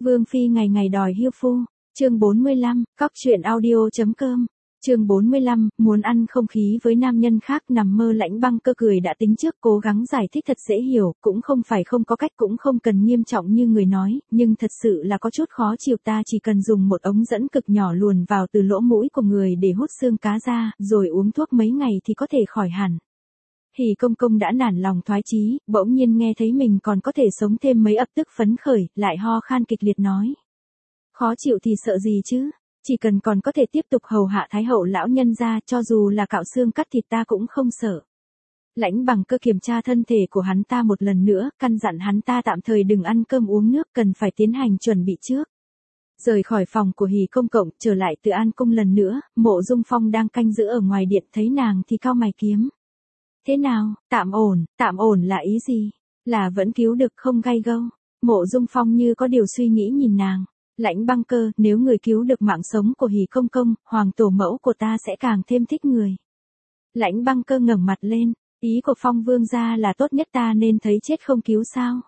Vương Phi ngày ngày đòi hiêu phu, chương 45, cóc truyện audio.com, chương 45, muốn ăn không khí với nam nhân khác nằm mơ. Lãnh Băng Cơ cười đã tính trước, cố gắng giải thích thật dễ hiểu, cũng không phải không có cách, cũng không cần nghiêm trọng như người nói, nhưng thật sự là có chút khó chịu. Ta chỉ cần dùng một ống dẫn cực nhỏ luồn vào từ lỗ mũi của người để hút xương cá ra, rồi uống thuốc mấy ngày thì có thể khỏi hẳn. Hỉ Công Công đã nản lòng thoái chí, bỗng nhiên nghe thấy mình còn có thể sống thêm mấy ập tức phấn khởi, lại ho khan kịch liệt nói. Khó chịu thì sợ gì chứ, chỉ cần còn có thể tiếp tục hầu hạ Thái hậu lão nhân gia, cho dù là cạo xương cắt thịt ta cũng không sợ. Lãnh Bằng Cơ kiểm tra thân thể của hắn ta một lần nữa, căn dặn hắn ta tạm thời đừng ăn cơm uống nước, cần phải tiến hành chuẩn bị trước. Rời khỏi phòng của Hỉ Công Cộng, trở lại Từ An Cung lần nữa, Mộ Dung Phong đang canh giữ ở ngoài điện, thấy nàng thì cau mày kiếm. Thế nào, tạm ổn là ý gì? Là vẫn cứu được không gay gâu? Mộ Dung Phong như có điều suy nghĩ nhìn nàng. Lãnh Băng Cơ, nếu người cứu được mạng sống của Hỉ Công Công, hoàng tổ mẫu của ta sẽ càng thêm thích người. Lãnh Băng Cơ ngẩng mặt lên, ý của Phong vương gia là tốt nhất ta nên thấy chết không cứu sao?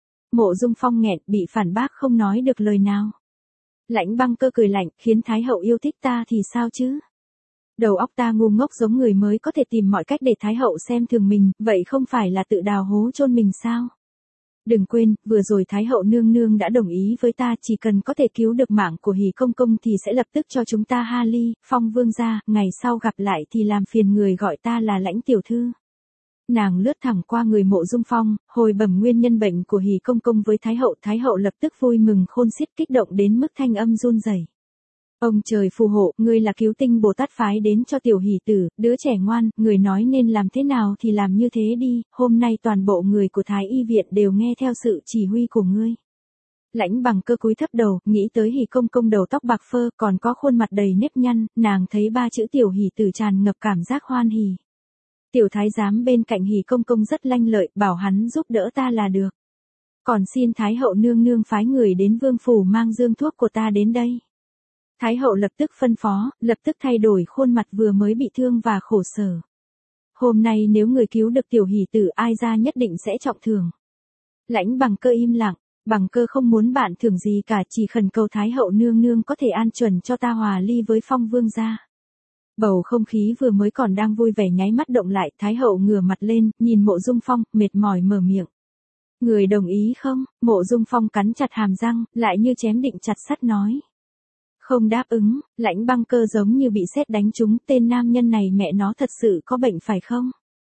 Mộ Dung Phong nghẹn, bị phản bác không nói được lời nào. Lãnh Băng Cơ cười lạnh, khiến Thái hậu yêu thích ta thì sao chứ? Đầu óc ta ngu ngốc giống người mới có thể tìm mọi cách để Thái hậu xem thường mình, vậy không phải là tự đào hố chôn mình sao? Đừng quên, vừa rồi Thái hậu nương nương đã đồng ý với ta, chỉ cần có thể cứu được mạng của Hỉ Công Công thì sẽ lập tức cho chúng ta ha ly. Phong vương gia, ngày sau gặp lại thì làm phiền người gọi ta là Lãnh tiểu thư. Nàng lướt thẳng qua người Mộ Dung Phong, hồi bẩm nguyên nhân bệnh của Hỉ Công Công với Thái hậu lập tức vui mừng khôn xiết, kích động đến mức thanh âm run rẩy. Ông trời phù hộ, ngươi là cứu tinh Bồ Tát phái đến cho tiểu hỷ tử, đứa trẻ ngoan, người nói nên làm thế nào thì làm như thế đi, hôm nay toàn bộ người của Thái y viện đều nghe theo sự chỉ huy của ngươi. Lãnh Bằng Cơ cúi thấp đầu, nghĩ tới Hỉ Công Công đầu tóc bạc phơ, còn có khuôn mặt đầy nếp nhăn, nàng thấy ba chữ tiểu hỷ tử tràn ngập cảm giác hoan hỉ. Tiểu thái giám bên cạnh Hỉ Công Công rất lanh lợi, bảo hắn giúp đỡ ta là được. Còn xin Thái hậu nương nương phái người đến vương phủ mang dương thuốc của ta đến đây. Thái hậu lập tức phân phó, lập tức thay đổi khuôn mặt vừa mới bị thương và khổ sở. Hôm nay nếu người cứu được tiểu hỷ tử, ai ra nhất định sẽ trọng thưởng. Lãnh Bằng Cơ im lặng, Bằng Cơ không muốn bạn thưởng gì cả, chỉ khẩn cầu Thái hậu nương nương có thể an chuẩn cho ta hòa ly với Phong vương gia. Bầu không khí vừa mới còn đang vui vẻ nháy mắt động lại, Thái hậu ngửa mặt lên, nhìn Mộ Dung Phong, mệt mỏi mở miệng. Người đồng ý không? Mộ Dung Phong cắn chặt hàm răng, lại như chém định chặt sắt nói. Không đáp ứng. Lãnh Băng Cơ giống như bị sét đánh trúng, tên nam nhân này mẹ nó thật sự có bệnh phải không?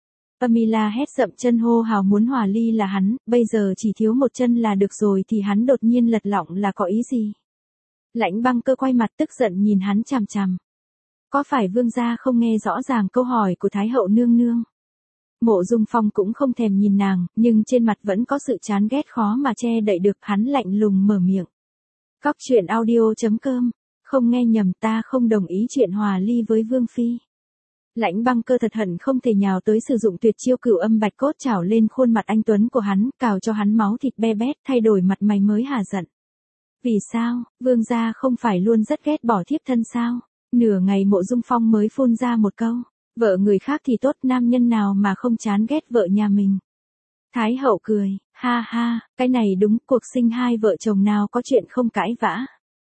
Pamela hét dậm chân hô hào muốn hòa ly là hắn, bây giờ chỉ thiếu một chân là được rồi thì hắn đột nhiên lật lọng là có ý gì? Lãnh Băng Cơ quay mặt tức giận nhìn hắn chằm chằm. Có phải vương gia không nghe rõ ràng câu hỏi của Thái hậu nương nương? Mộ Dung Phong cũng không thèm nhìn nàng, nhưng trên mặt vẫn có sự chán ghét khó mà che đậy được, hắn lạnh lùng mở miệng. Cóc truyện audio.com, không nghe nhầm, ta không đồng ý chuyện hòa ly với Vương Phi. Lãnh Băng Cơ thật hận không thể nhào tới sử dụng tuyệt chiêu Cửu Âm Bạch Cốt chảo lên khuôn mặt anh tuấn của hắn, cào cho hắn máu thịt be bét, thay đổi mặt mày mới hả giận. Vì sao, vương gia không phải luôn rất ghét bỏ thiếp thân sao? Nửa ngày Mộ Dung Phong mới phun ra một câu. Vợ người khác thì tốt, nam nhân nào mà không chán ghét vợ nhà mình. Thái hậu cười, ha ha, cái này đúng, cuộc sinh hai vợ chồng nào có chuyện không cãi vã.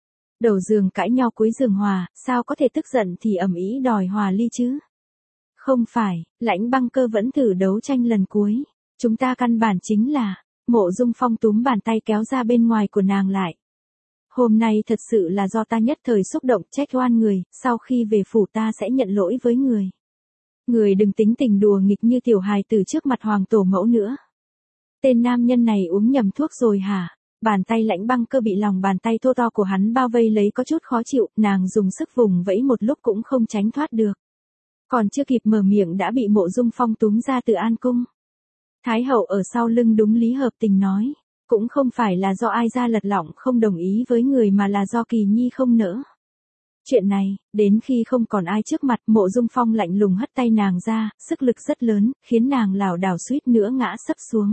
Đầu giường cãi nhau cuối giường hòa, sao có thể tức giận thì ầm ĩ đòi hòa ly chứ? Không phải, Lãnh Băng Cơ vẫn thử đấu tranh lần cuối. Chúng ta căn bản chính là, Mộ Dung Phong túm bàn tay kéo ra bên ngoài của nàng lại. Hôm nay thật sự là do ta nhất thời xúc động, trách oan người, sau khi về phủ ta sẽ nhận lỗi với người. Người đừng tính tình đùa nghịch như tiểu hài tử trước mặt hoàng tổ mẫu nữa. Tên nam nhân này uống nhầm thuốc rồi hả? Bàn tay Lãnh Băng Cơ bị lòng bàn tay thô to của hắn bao vây lấy có chút khó chịu, nàng dùng sức vùng vẫy một lúc cũng không tránh thoát được. Còn chưa kịp mở miệng đã bị Mộ Dung Phong túm ra Từ An Cung. Thái hậu ở sau lưng đúng lý hợp tình nói, cũng không phải là do ai ra lật lọng không đồng ý với người mà là do Kỳ Nhi không nỡ. Chuyện này, đến khi không còn ai trước mặt, Mộ Dung Phong lạnh lùng hất tay nàng ra, sức lực rất lớn, khiến nàng lảo đảo suýt nữa ngã sấp xuống.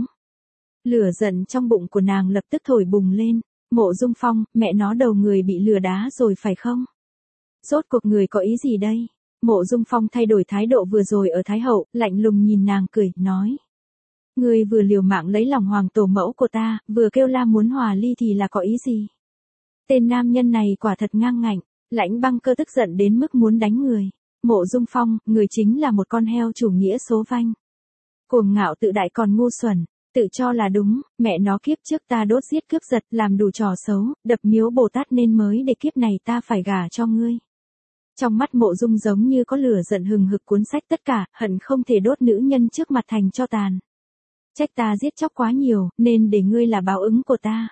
Lửa giận trong bụng của nàng lập tức thổi bùng lên. Mộ Dung Phong, mẹ nó đầu người bị lừa đá rồi phải không? Rốt cuộc người có ý gì đây? Mộ Dung Phong thay đổi thái độ vừa rồi ở Thái hậu, lạnh lùng nhìn nàng cười, nói. Người vừa liều mạng lấy lòng hoàng tổ mẫu của ta, vừa kêu la muốn hòa ly thì là có ý gì? Tên nam nhân này quả thật ngang ngạnh, Lãnh Băng Cơ tức giận đến mức muốn đánh người. Mộ Dung Phong, người chính là một con heo chủ nghĩa số vanh. Cuồng ngạo tự đại còn ngu xuẩn, tự cho là đúng, mẹ nó kiếp trước ta đốt giết cướp giật làm đủ trò xấu, đập miếu Bồ Tát nên mới để kiếp này ta phải gả cho ngươi. Trong mắt Mộ Dung giống như có lửa giận hừng hực cuốn sách tất cả, hận không thể đốt nữ nhân trước mặt thành tro tàn. Trách ta giết chóc quá nhiều, nên để ngươi là báo ứng của ta.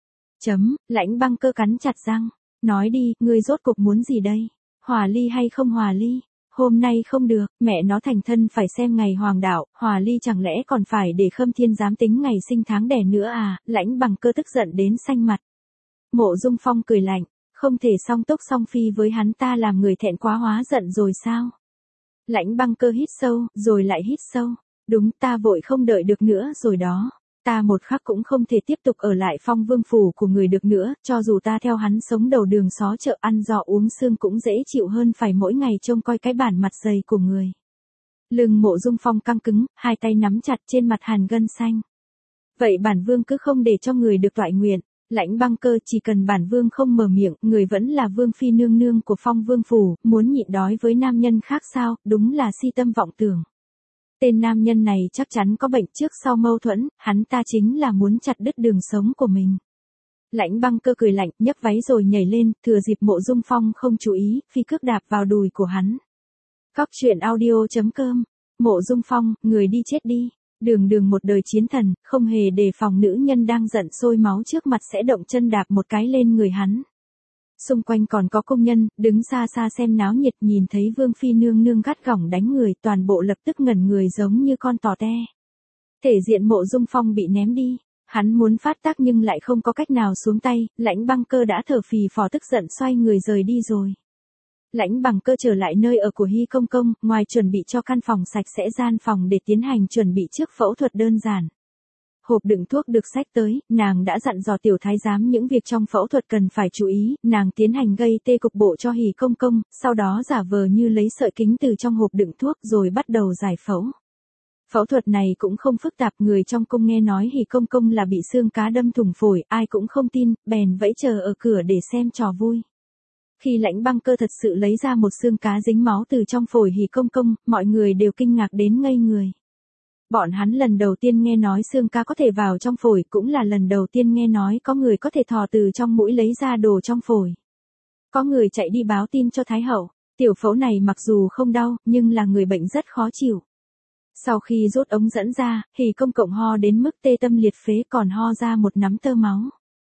Lãnh Băng Cơ cắn chặt răng, nói đi, ngươi rốt cuộc muốn gì đây? Hòa ly hay không hòa ly? Hôm nay không được, mẹ nó thành thân phải xem ngày hoàng đạo, hòa ly chẳng lẽ còn phải để Khâm Thiên giám tính ngày sinh tháng đẻ nữa à? Lãnh Băng Cơ tức giận đến xanh mặt. Mộ Dung Phong cười lạnh, không thể song túc song phi với hắn, ta làm người thẹn quá hóa giận rồi sao? Lãnh Băng Cơ hít sâu, rồi lại hít sâu. Đúng, ta vội không đợi được nữa rồi đó. Ta một khắc cũng không thể tiếp tục ở lại Phong Vương phủ của người được nữa, cho dù ta theo hắn sống đầu đường xó chợ ăn giò uống sương cũng dễ chịu hơn phải mỗi ngày trông coi cái bản mặt dày của người. Lưng Mộ Dung Phong căng cứng, hai tay nắm chặt trên mặt hàn gân xanh. Vậy bản vương cứ không để cho người được toại nguyện. Lãnh Băng Cơ, chỉ cần bản vương không mở miệng, người vẫn là vương phi nương nương của Phong Vương phủ, muốn nhịn đói với nam nhân khác sao? Đúng là si tâm vọng tưởng. Tên nam nhân này chắc chắn có bệnh trước sau mâu thuẫn, hắn ta chính là muốn chặt đứt đường sống của mình. Lãnh Băng Cơ cười lạnh, nhấc váy rồi nhảy lên, thừa dịp Mộ Dung Phong không chú ý, phi cước đạp vào đùi của hắn. Cóc truyện audio.com. Mộ Dung Phong, người đi chết đi. Đường một đời chiến thần, không hề đề phòng nữ nhân đang giận sôi máu trước mặt sẽ động chân đạp một cái lên người hắn. Xung quanh còn có công nhân, đứng xa xa xem náo nhiệt, nhìn thấy vương phi nương nương gắt gỏng đánh người, toàn bộ lập tức ngẩn người giống như con tò te. Thể diện Mộ Dung Phong bị ném đi, hắn muốn phát tác nhưng lại không có cách nào xuống tay, Lãnh Băng Cơ đã thở phì phò tức giận xoay người rời đi rồi. Lãnh Băng Cơ trở lại nơi ở của Hy Công Công, ngoài chuẩn bị cho căn phòng sạch sẽ gian phòng để tiến hành chuẩn bị trước phẫu thuật đơn giản. Hộp đựng thuốc được xách tới, nàng đã dặn dò tiểu thái giám những việc trong phẫu thuật cần phải chú ý, nàng tiến hành gây tê cục bộ cho Hỷ Công Công, sau đó giả vờ như lấy sợi kính từ trong hộp đựng thuốc rồi bắt đầu giải phẫu. Phẫu thuật này cũng không phức tạp, người trong cung nghe nói Hỷ Công Công là bị xương cá đâm thủng phổi, ai cũng không tin, bèn vẫy chờ ở cửa để xem trò vui. Khi Lãnh Băng Cơ thật sự lấy ra một xương cá dính máu từ trong phổi Hỷ Công Công, mọi người đều kinh ngạc đến ngây người. Bọn hắn lần đầu tiên nghe nói xương cá có thể vào trong phổi, cũng là lần đầu tiên nghe nói có người có thể thò từ trong mũi lấy ra đồ trong phổi. Có người chạy đi báo tin cho Thái hậu, tiểu phẫu này mặc dù không đau, nhưng là người bệnh rất khó chịu. Sau khi rút ống dẫn ra, Hỷ Công Cộng ho đến mức tê tâm liệt phế, còn ho ra một nắm tơ máu.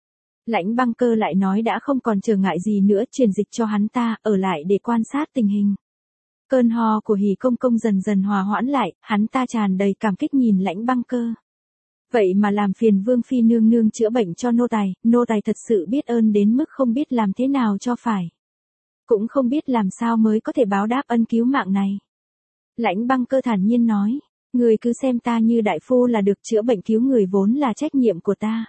Lãnh Băng Cơ lại nói đã không còn trở ngại gì nữa, truyền dịch cho hắn ta, ở lại để quan sát tình hình. Cơn ho của Hỷ Công Công dần dần hòa hoãn lại, hắn ta tràn đầy cảm kích nhìn Lãnh Băng Cơ. Vậy mà làm phiền vương phi nương nương chữa bệnh cho nô tài thật sự biết ơn đến mức không biết làm thế nào cho phải. Cũng không biết làm sao mới có thể báo đáp ân cứu mạng này. Lãnh Băng Cơ thản nhiên nói, người cứ xem ta như đại phu là được, chữa bệnh cứu người vốn là trách nhiệm của ta.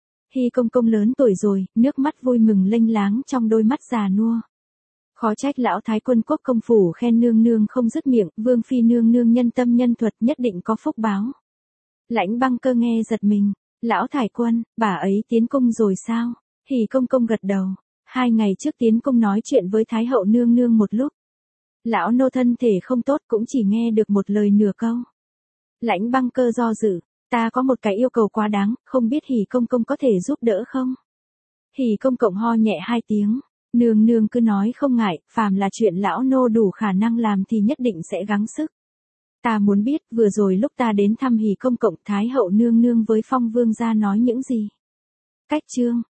Hỷ Công Công lớn tuổi rồi, nước mắt vui mừng lênh láng trong đôi mắt già nua. Khó trách lão thái quân quốc công phủ khen nương nương không dứt miệng, vương phi nương nương nhân tâm nhân thuật nhất định có phúc báo. Lãnh Băng Cơ nghe giật mình, lão thái quân, bà ấy tiến cung rồi sao? Hỷ Công Công gật đầu, 2 ngày trước tiến cung nói chuyện với thái hậu nương nương một lúc. Lão nô thân thể không tốt cũng chỉ nghe được một lời nửa câu. Lãnh Băng Cơ do dự, ta có một cái yêu cầu quá đáng, không biết Hỷ Công Công có thể giúp đỡ không? Hỷ Công Cộng ho nhẹ 2 tiếng. Nương nương cứ nói không ngại, phàm là chuyện lão nô đủ khả năng làm thì nhất định sẽ gắng sức. Ta muốn biết, vừa rồi lúc ta đến thăm Hỷ Công Cộng, Thái hậu nương nương với Phong Vương gia nói những gì? Cách chương